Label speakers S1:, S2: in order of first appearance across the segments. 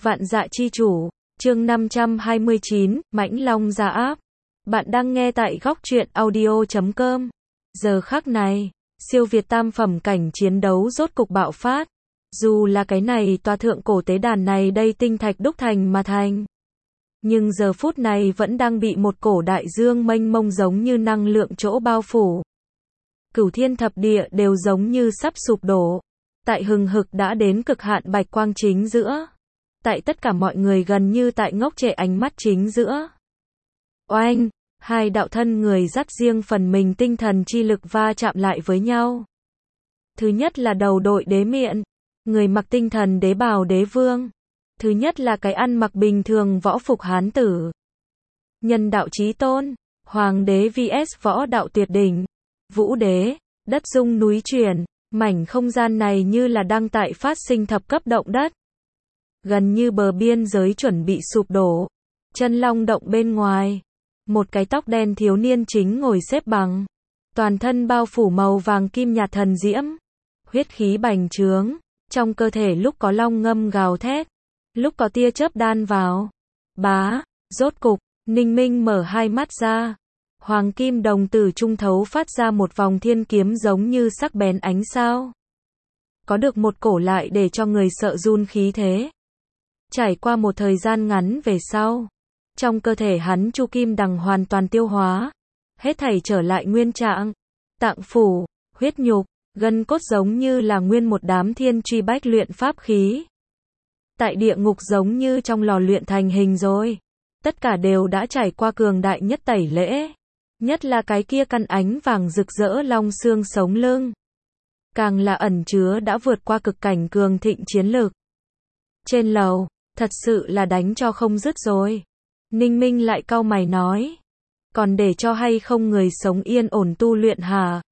S1: Vạn Dạ Chi Chủ, chương 529, Mãnh Long Gia Áp. Bạn đang nghe tại góc truyện audio.com. Giờ khắc này, siêu việt tam phẩm cảnh chiến đấu rốt cục bạo phát. Dù là cái này tòa thượng cổ tế đàn này đây tinh thạch đúc thành mà thành, nhưng giờ phút này vẫn đang bị một cổ đại dương mênh mông giống như năng lượng chỗ bao phủ. Cửu thiên thập địa đều giống như sắp sụp đổ. Tại hừng hực đã đến cực hạn bạch quang chính giữa. Tại tất cả mọi người gần như tại ngốc trệ ánh mắt chính giữa. Oanh, hai đạo thân người dắt riêng phần mình tinh thần chi lực va chạm lại với nhau. Thứ nhất là đầu đội đế miện, người mặc tinh thần đế bào đế vương. Thứ nhất là cái ăn mặc bình thường võ phục hán tử. Nhân đạo chí tôn, hoàng đế vs võ đạo tuyệt đỉnh, vũ đế, đất rung núi chuyển. Mảnh không gian này như là đang tại phát sinh thập cấp động đất. Gần như bờ biên giới chuẩn bị sụp đổ. Chân long động bên ngoài. Một cái tóc đen thiếu niên chính ngồi xếp bằng. Toàn thân bao phủ màu vàng kim nhạt thần diễm. Huyết khí bành trướng. Trong cơ thể lúc có long ngâm gào thét. Lúc có tia chớp đan vào. Bá, rốt cục, Ninh Minh mở hai mắt ra. Hoàng kim đồng tử trung thấu phát ra một vòng thiên kiếm giống như sắc bén ánh sao. Có được một cổ lại để cho người sợ run khí thế. Trải qua một thời gian ngắn về sau, trong cơ thể hắn chu kim đằng hoàn toàn tiêu hóa. Hết thảy trở lại nguyên trạng. Tạng phủ, huyết nhục, gân cốt giống như là nguyên một đám thiên truy bách luyện pháp khí. Tại địa ngục giống như trong lò luyện thành hình rồi. Tất cả đều đã trải qua cường đại nhất tẩy lễ. Nhất là cái kia căn ánh vàng rực rỡ long xương sống lưng. Càng là ẩn chứa đã vượt qua cực cảnh cường thịnh chiến lực. Trên lầu, thật sự là đánh cho không dứt rồi. Ninh Minh lại cau mày nói. Còn để cho hay không người sống yên ổn tu luyện hả?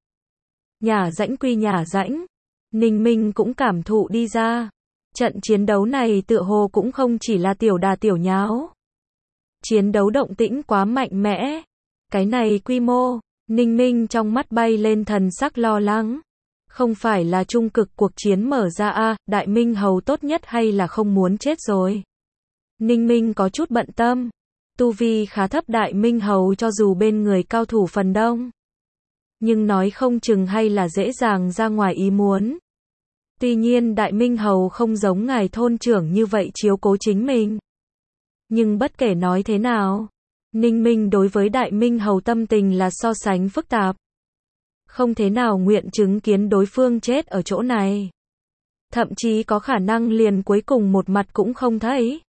S1: Nhả rãnh quy nhả rãnh. Ninh Minh cũng cảm thụ đi ra. Trận chiến đấu này tựa hồ cũng không chỉ là tiểu đà tiểu nháo. Chiến đấu động tĩnh quá mạnh mẽ. Cái này quy mô, Ninh Minh trong mắt bay lên thần sắc lo lắng. Không phải là trung cực cuộc chiến mở ra a, Đại Minh Hầu tốt nhất hay là không muốn chết rồi. Ninh Minh có chút bận tâm. Tu vi khá thấp Đại Minh Hầu cho dù bên người cao thủ phần đông. Nhưng nói không chừng hay là dễ dàng ra ngoài ý muốn. Tuy nhiên Đại Minh Hầu không giống ngài thôn trưởng như vậy chiếu cố chính mình. Nhưng bất kể nói thế nào, Ninh Minh đối với Đại Minh Hầu tâm tình là so sánh phức tạp. Không thế nào nguyện chứng kiến đối phương chết ở chỗ này. Thậm chí có khả năng liền cuối cùng một mặt cũng không thấy.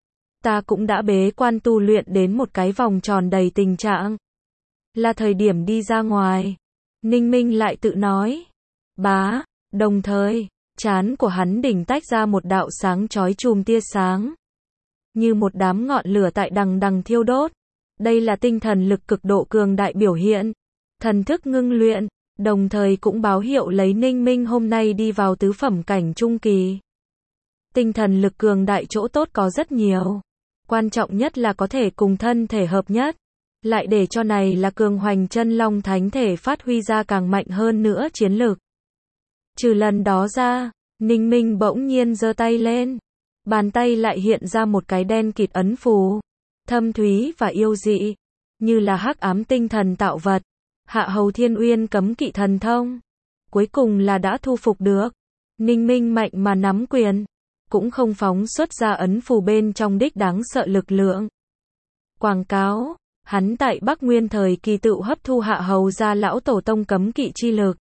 S1: Ta cũng đã bế quan tu luyện đến một cái vòng tròn đầy tình trạng. Là thời điểm đi ra ngoài. Ninh Minh lại tự nói. Bá, đồng thời, trán của hắn đỉnh tách ra một đạo sáng chói chùm tia sáng. Như một đám ngọn lửa tại đằng đằng thiêu đốt. Đây là tinh thần lực cực độ cường đại biểu hiện. Thần thức ngưng luyện, đồng thời cũng báo hiệu lấy Ninh Minh hôm nay đi vào tứ phẩm cảnh trung kỳ. Tinh thần lực cường đại chỗ tốt có rất nhiều. Quan trọng nhất là có thể cùng thân thể hợp nhất. Lại để cho này là cường hoành chân long thánh thể phát huy ra càng mạnh hơn nữa chiến lực. Trừ lần đó ra, Ninh Minh bỗng nhiên giơ tay lên. Bàn tay lại hiện ra một cái đen kịt ấn phù. Thâm thúy và yêu dị, như là hắc ám tinh thần tạo vật, Hạ Hầu Thiên Uyên cấm kỵ thần thông. Cuối cùng là đã thu phục được. Ninh Minh mạnh mà nắm quyền, cũng không phóng xuất ra ấn phù bên trong đích đáng sợ lực lượng. Quảng cáo, hắn tại Bắc Nguyên thời kỳ tự hấp thu Hạ Hầu gia lão tổ tông cấm kỵ chi lực.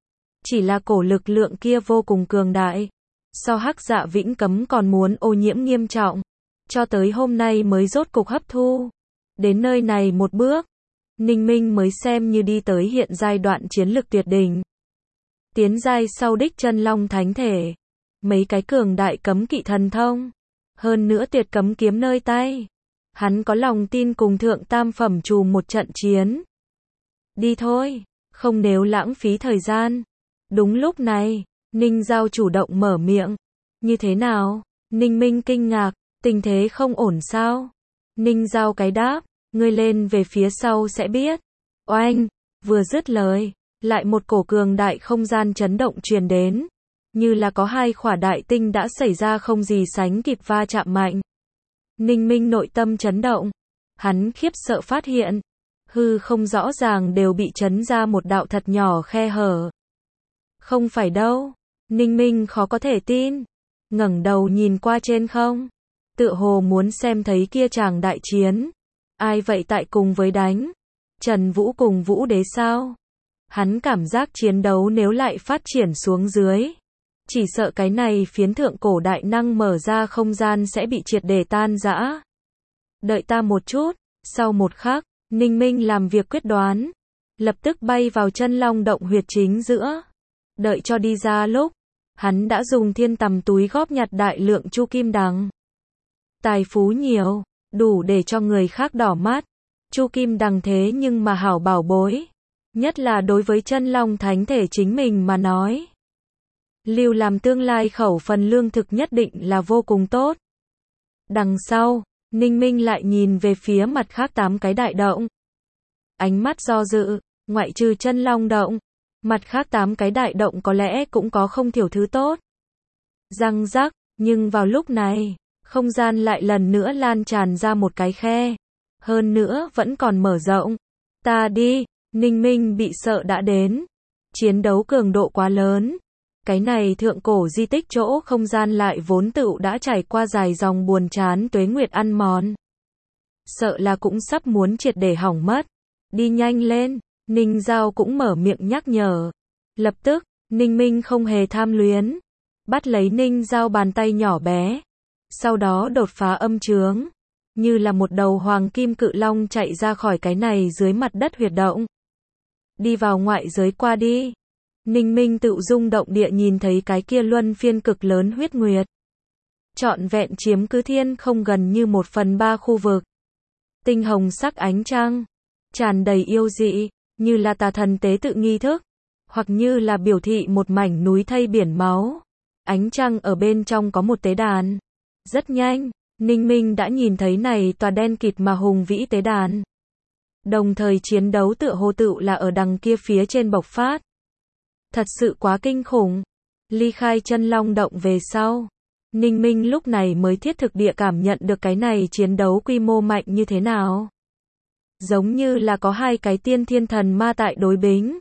S1: Chỉ là cổ lực lượng kia vô cùng cường đại, so Hắc Dạ Vĩnh cấm còn muốn ô nhiễm nghiêm trọng. Cho tới hôm nay mới rốt cục hấp thu. Đến nơi này một bước, Ninh Minh mới xem như đi tới hiện giai đoạn chiến lực tuyệt đỉnh. Tiến giai sau đích chân long thánh thể. Mấy cái cường đại cấm kỵ thần thông. Hơn nữa tuyệt cấm kiếm nơi tay. Hắn có lòng tin cùng thượng tam phẩm trù một trận chiến. Đi thôi, không nếu lãng phí thời gian. Đúng lúc này, Ninh Giao chủ động mở miệng. Như thế nào? Ninh Minh kinh ngạc. Tình thế không ổn sao? Ninh Giao cái đáp, ngươi lên về phía sau sẽ biết. Oanh, vừa dứt lời, lại một cổ cường đại không gian chấn động truyền đến. như là có hai khỏa đại tinh đã xảy ra không gì sánh kịp va chạm mạnh. Ninh Minh nội tâm chấn động. Hắn khiếp sợ phát hiện, hư không rõ ràng đều bị chấn ra một đạo thật nhỏ khe hở. Không phải đâu. Ninh Minh khó có thể tin. Ngẩng đầu nhìn qua trên không. Tựa hồ muốn xem thấy kia chàng đại chiến. Ai vậy tại cùng với đánh? Trần Vũ cùng Vũ Đế sao? Hắn cảm giác chiến đấu nếu lại phát triển xuống dưới, chỉ sợ cái này phiến thượng cổ đại năng mở ra không gian sẽ bị triệt để tan rã. Đợi ta một chút. Sau một khắc, Ninh Minh làm việc quyết đoán, lập tức bay vào chân long động huyệt chính giữa. Đợi cho đi ra lúc, hắn đã dùng thiên tầm túi góp nhặt đại lượng chu kim đằng. Tài phú nhiều, đủ để cho người khác đỏ mắt. Chu kim đằng thế nhưng mà hảo bảo bối, nhất là đối với chân long thánh thể chính mình mà nói. Lưu làm tương lai khẩu phần lương thực nhất định là vô cùng tốt. Đằng sau, Ninh Minh lại nhìn về phía mặt khác 8 cái đại động. Ánh mắt do dự, ngoại trừ chân long động, mặt khác 8 cái đại động có lẽ cũng có không thiểu thứ tốt. Răng rắc, nhưng vào lúc này, không gian lại lần nữa lan tràn ra một cái khe. Hơn nữa vẫn còn mở rộng. Ta đi, Ninh Minh bị sợ đã đến. Chiến đấu cường độ quá lớn. Cái này thượng cổ di tích chỗ không gian lại vốn tựu đã trải qua dài dòng buồn chán tuế nguyệt ăn mòn. Sợ là cũng sắp muốn triệt để hỏng mất. Đi nhanh lên, Ninh Giao cũng mở miệng nhắc nhở. Lập tức, Ninh Minh không hề tham luyến. Bắt lấy Ninh Giao bàn tay nhỏ bé. Sau đó đột phá âm chướng. Như là một đầu hoàng kim cự long chạy ra khỏi cái này dưới mặt đất huyệt động. Đi vào ngoại giới qua đi. Ninh Minh tự rung động địa nhìn thấy cái kia luân phiên cực lớn huyết nguyệt. Trọn vẹn chiếm cứ thiên không gần như 1/3 khu vực. Tinh hồng sắc ánh trăng, tràn đầy yêu dị, như là tà thần tế tự nghi thức, hoặc như là biểu thị một mảnh núi thây biển máu. Ánh trăng ở bên trong có một tế đàn. Rất nhanh, Ninh Minh đã nhìn thấy này tòa đen kịt mà hùng vĩ tế đàn. Đồng thời chiến đấu tựa hồ tựu là ở đằng kia phía trên bộc phát. Thật sự quá kinh khủng. Ly khai chân long động về sau, Ninh Minh lúc này mới thiết thực địa cảm nhận được cái này chiến đấu quy mô mạnh như thế nào. Giống như là có hai cái tiên thiên thần ma tại đối bính.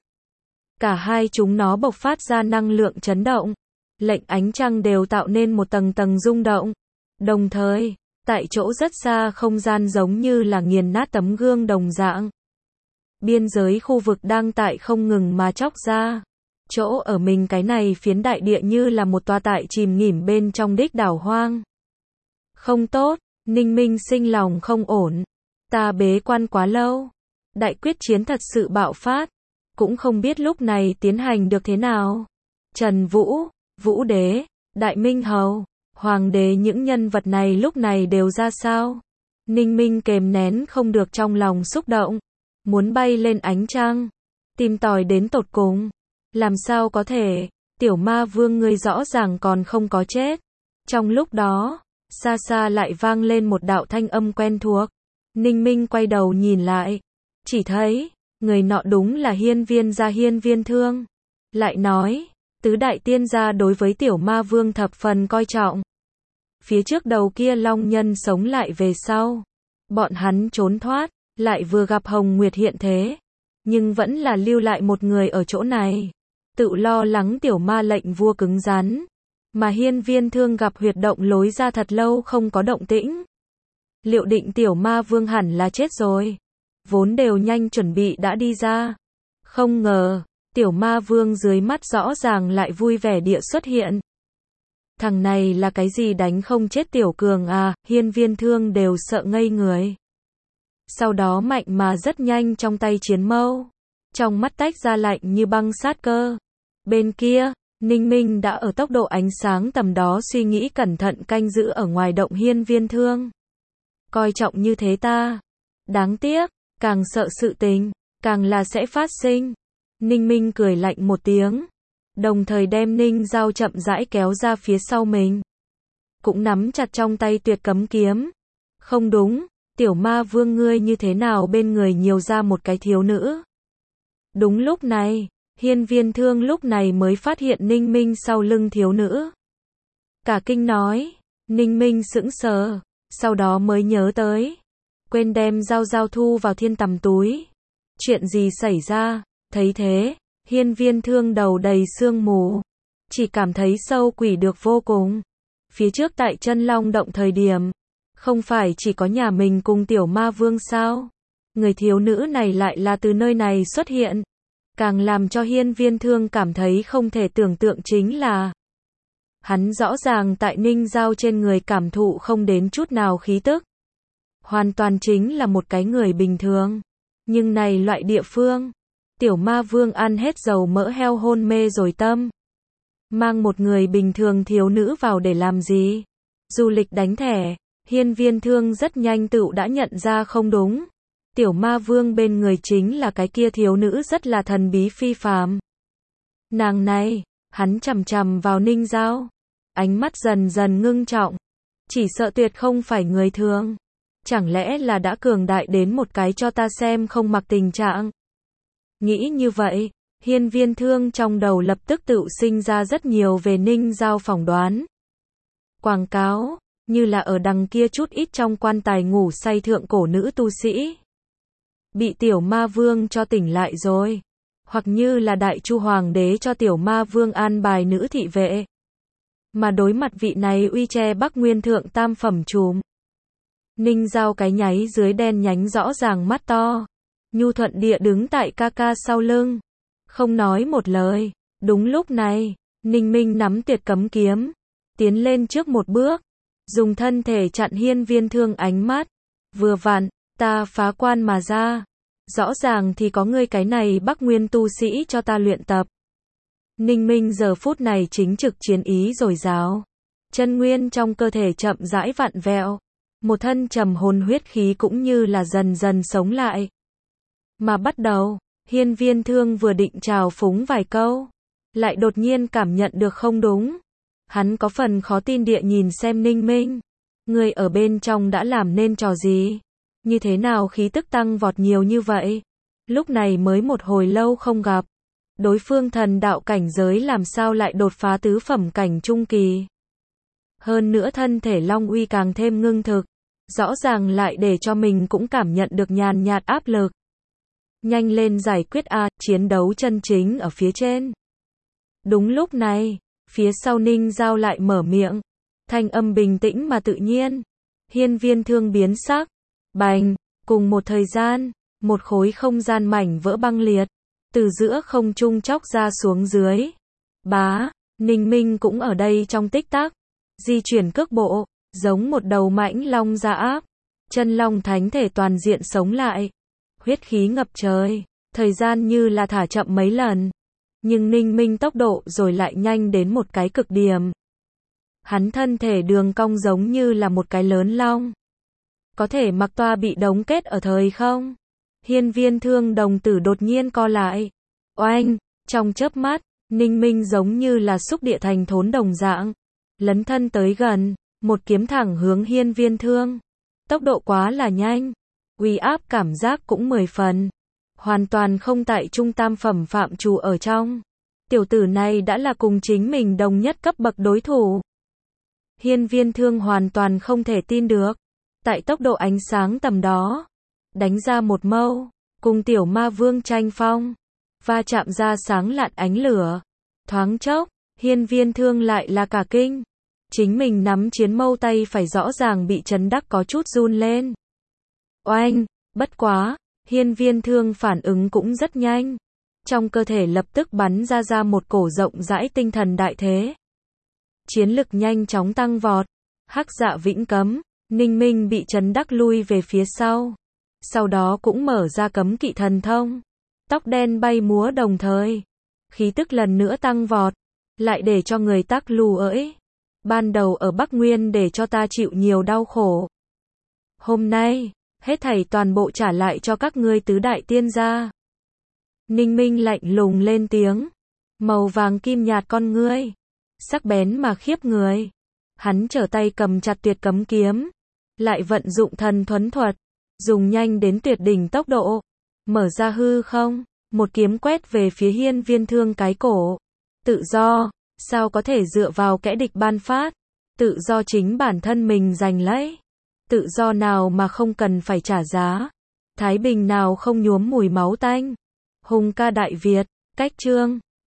S1: Cả hai chúng nó bộc phát ra năng lượng chấn động, lệnh ánh trăng đều tạo nên một tầng tầng rung động. Đồng thời, tại chỗ rất xa không gian giống như là nghiền nát tấm gương đồng dạng. Biên giới khu vực đang tại không ngừng mà chóc ra. Chỗ ở mình cái này phiến đại địa như là một tòa tại chìm nghỉm bên trong đích đảo hoang. Không tốt, Ninh Minh sinh lòng không ổn. Ta bế quan quá lâu. Đại quyết chiến thật sự bạo phát. Cũng không biết lúc này tiến hành được thế nào. Trần Vũ, Vũ Đế, Đại Minh Hầu, Hoàng đế những nhân vật này lúc này đều ra sao? Ninh Minh kềm nén không được trong lòng xúc động. Muốn bay lên ánh trăng. Tìm tòi đến tột cùng. Làm sao có thể, tiểu ma vương ngươi rõ ràng còn không có chết. Trong lúc đó, xa xa lại vang lên một đạo thanh âm quen thuộc. Ninh Minh quay đầu nhìn lại. Chỉ thấy, người nọ đúng là Hiên Viên Thương. Lại nói, tứ đại tiên gia đối với tiểu ma vương thập phần coi trọng. Phía trước đầu kia long nhân sống lại về sau. Bọn hắn trốn thoát, lại vừa gặp Hồng Nguyệt hiện thế. Nhưng vẫn là lưu lại một người ở chỗ này. Tự lo lắng tiểu ma lệnh vua cứng rắn. Mà Hiên Viên Thương gặp huyệt động lối ra thật lâu không có động tĩnh. Liệu định tiểu ma vương hẳn là chết rồi. Vốn đều nhanh chuẩn bị đã đi ra. Không ngờ, tiểu ma vương dưới mắt rõ ràng lại vui vẻ địa xuất hiện. Thằng này là cái gì đánh không chết tiểu cường à, Hiên Viên Thương đều sợ ngây người. Sau đó mạnh mà rất nhanh trong tay chiến mâu. Trong mắt tách ra lạnh như băng sát cơ. Bên kia, Ninh Minh đã ở tốc độ ánh sáng tầm đó suy nghĩ cẩn thận canh giữ ở ngoài động Hiên Viên Thương. Coi trọng như thế ta. Đáng tiếc, càng sợ sự tình, càng là sẽ phát sinh. Ninh Minh cười lạnh một tiếng. Đồng thời đem Ninh Giao chậm rãi kéo ra phía sau mình. Cũng nắm chặt trong tay tuyệt cấm kiếm. Không đúng, tiểu ma vương ngươi như thế nào bên người nhiều ra một cái thiếu nữ. Đúng lúc này, Hiên Viên Thương lúc này mới phát hiện Ninh Minh sau lưng thiếu nữ. Cả kinh nói, Ninh Minh sững sờ, sau đó mới nhớ tới. Quên đem dao thu vào thiên tầm túi. Chuyện gì xảy ra? Thấy thế, Hiên Viên Thương đầu đầy sương mù. Chỉ cảm thấy sâu quỷ được vô cùng. Phía trước tại Chân Long động thời điểm, không phải chỉ có nhà mình cùng tiểu ma vương sao? Người thiếu nữ này lại là từ nơi này xuất hiện. Càng làm cho Hiên Viên Thương cảm thấy không thể tưởng tượng chính là hắn rõ ràng tại Ninh Giao trên người cảm thụ không đến chút nào khí tức. Hoàn toàn chính là một cái người bình thường. Nhưng này loại địa phương, tiểu ma vương ăn hết dầu mỡ heo hôn mê rồi tâm. Mang một người bình thường thiếu nữ vào để làm gì? Du lịch đánh thẻ, Hiên Viên Thương rất nhanh tự đã nhận ra không đúng. Tiểu ma vương bên người chính là cái kia thiếu nữ rất là thần bí phi phàm. Nàng này, hắn chằm chằm vào Ninh Giao. Ánh mắt dần dần ngưng trọng. Chỉ sợ tuyệt không phải người thường. Chẳng lẽ là đã cường đại đến một cái cho ta xem không mặc tình trạng. Nghĩ như vậy, Hiên Viên Thương trong đầu lập tức tự sinh ra rất nhiều về Ninh Giao phỏng đoán. Quảng cáo, như là ở đằng kia chút ít trong quan tài ngủ say thượng cổ nữ tu sĩ. Bị tiểu ma vương cho tỉnh lại rồi. Hoặc như là đại chu hoàng đế cho tiểu ma vương an bài nữ thị vệ. Mà đối mặt vị này uy che Bắc Nguyên thượng tam phẩm trùm. Ninh Giao cái nháy dưới đen nhánh rõ ràng mắt to. Nhu thuận địa đứng tại ca ca sau lưng. Không nói một lời. Đúng lúc này, Ninh Minh nắm tuyệt cấm kiếm. Tiến lên trước một bước. Dùng thân thể chặn Hiên Viên Thương ánh mắt. Vừa vặn, ta phá quan mà ra. Rõ ràng thì có ngươi cái này Bắc Nguyên tu sĩ cho ta luyện tập. Ninh Minh giờ phút này chính trực chiến ý dồi dào. Chân nguyên trong cơ thể chậm rãi vặn vẹo. Một thân trầm hồn huyết khí cũng như là dần dần sống lại. Mà bắt đầu, Hiên Viên Thương vừa định trào phúng vài câu. Lại đột nhiên cảm nhận được không đúng. Hắn có phần khó tin địa nhìn xem Ninh Minh. Ngươi ở bên trong đã làm nên trò gì? Như thế nào khí tức tăng vọt nhiều như vậy? Lúc này mới một hồi lâu không gặp. Đối phương thần đạo cảnh giới làm sao lại đột phá tứ phẩm cảnh trung kỳ? Hơn nữa thân thể Long Uy càng thêm ngưng thực. Rõ ràng lại để cho mình cũng cảm nhận được nhàn nhạt áp lực. Nhanh lên giải quyết a, chiến đấu chân chính ở phía trên. Đúng lúc này, phía sau Ninh Giao lại mở miệng. Thanh âm bình tĩnh mà tự nhiên. Hiên Viên Thương biến sắc. Bành, cùng một thời gian, một khối không gian mảnh vỡ băng liệt. Từ giữa không trung chóc ra xuống dưới. Bá, Ninh Minh cũng ở đây trong tích tắc. Di chuyển cước bộ, giống một đầu mãnh long ra áp. Chân long thánh thể toàn diện sống lại. Huyết khí ngập trời, thời gian như là thả chậm mấy lần. Nhưng Ninh Minh tốc độ rồi lại nhanh đến một cái cực điểm. Hắn thân thể đường cong giống như là một cái lớn long. Có thể mặc toa bị đóng kết ở thời không? Hiên Viên Thương đồng tử đột nhiên co lại. Oanh, trong chớp mắt, Ninh Minh giống như là xúc địa thành thốn đồng dạng. Lấn thân tới gần, một kiếm thẳng hướng Hiên Viên Thương. Tốc độ quá là nhanh. Uy áp cảm giác cũng 10 phần. Hoàn toàn không tại trung tam phẩm phạm trù ở trong. Tiểu tử này đã là cùng chính mình đồng nhất cấp bậc đối thủ. Hiên Viên Thương hoàn toàn không thể tin được. Tại tốc độ ánh sáng tầm đó. Đánh ra một mâu. Cùng tiểu ma vương tranh phong. Va chạm ra sáng lạn ánh lửa. Thoáng chốc, Hiên Viên Thương lại là cả kinh. Chính mình nắm chiến mâu tay phải rõ ràng bị chấn đắc có chút run lên. Oanh, bất quá, Hiên Viên Thương phản ứng cũng rất nhanh. Trong cơ thể lập tức bắn ra một cổ rộng rãi tinh thần đại thế. Chiến lực nhanh chóng tăng vọt. Hắc Dạ Vĩnh Cấm, Ninh Minh bị chấn đắc lui về phía sau. Sau đó cũng mở ra cấm kỵ thần thông. Tóc đen bay múa đồng thời. Khí tức lần nữa tăng vọt. Lại để cho người tắc lù ỡi. Ban đầu ở Bắc Nguyên để cho ta chịu nhiều đau khổ. Hôm nay, hết thảy toàn bộ trả lại cho các ngươi tứ đại tiên gia. Ninh Minh lạnh lùng lên tiếng. Màu vàng kim nhạt con ngươi. Sắc bén mà khiếp người. Hắn trở tay cầm chặt tuyệt cấm kiếm. Lại vận dụng thần thuấn thuật. Dùng nhanh đến tuyệt đỉnh tốc độ. Mở ra hư không. một kiếm quét về phía Hiên Viên Thương cái cổ. Tự do, sao có thể dựa vào kẻ địch ban phát? Tự do chính bản thân mình giành lấy. Tự do nào mà không cần phải trả giá? Thái bình nào không nhuốm mùi máu tanh? Hùng ca Đại Việt, cách chương